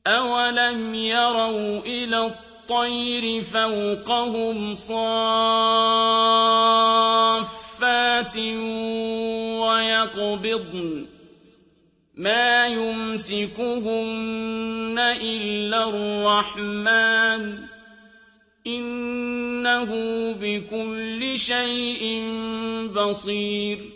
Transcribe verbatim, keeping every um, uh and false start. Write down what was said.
أَوَلَمْ يَرَوْا إِلَى الطَّيْرِ فَوْقَهُمْ صَافَّاتٍ وَيَقْبِضْنَ مَا يُمْسِكُهُنَّ إِلَّا الرَّحْمَنُ ۚ إِنَّهُ بِكُلِّ شَيْءٍ بَصِيرٌ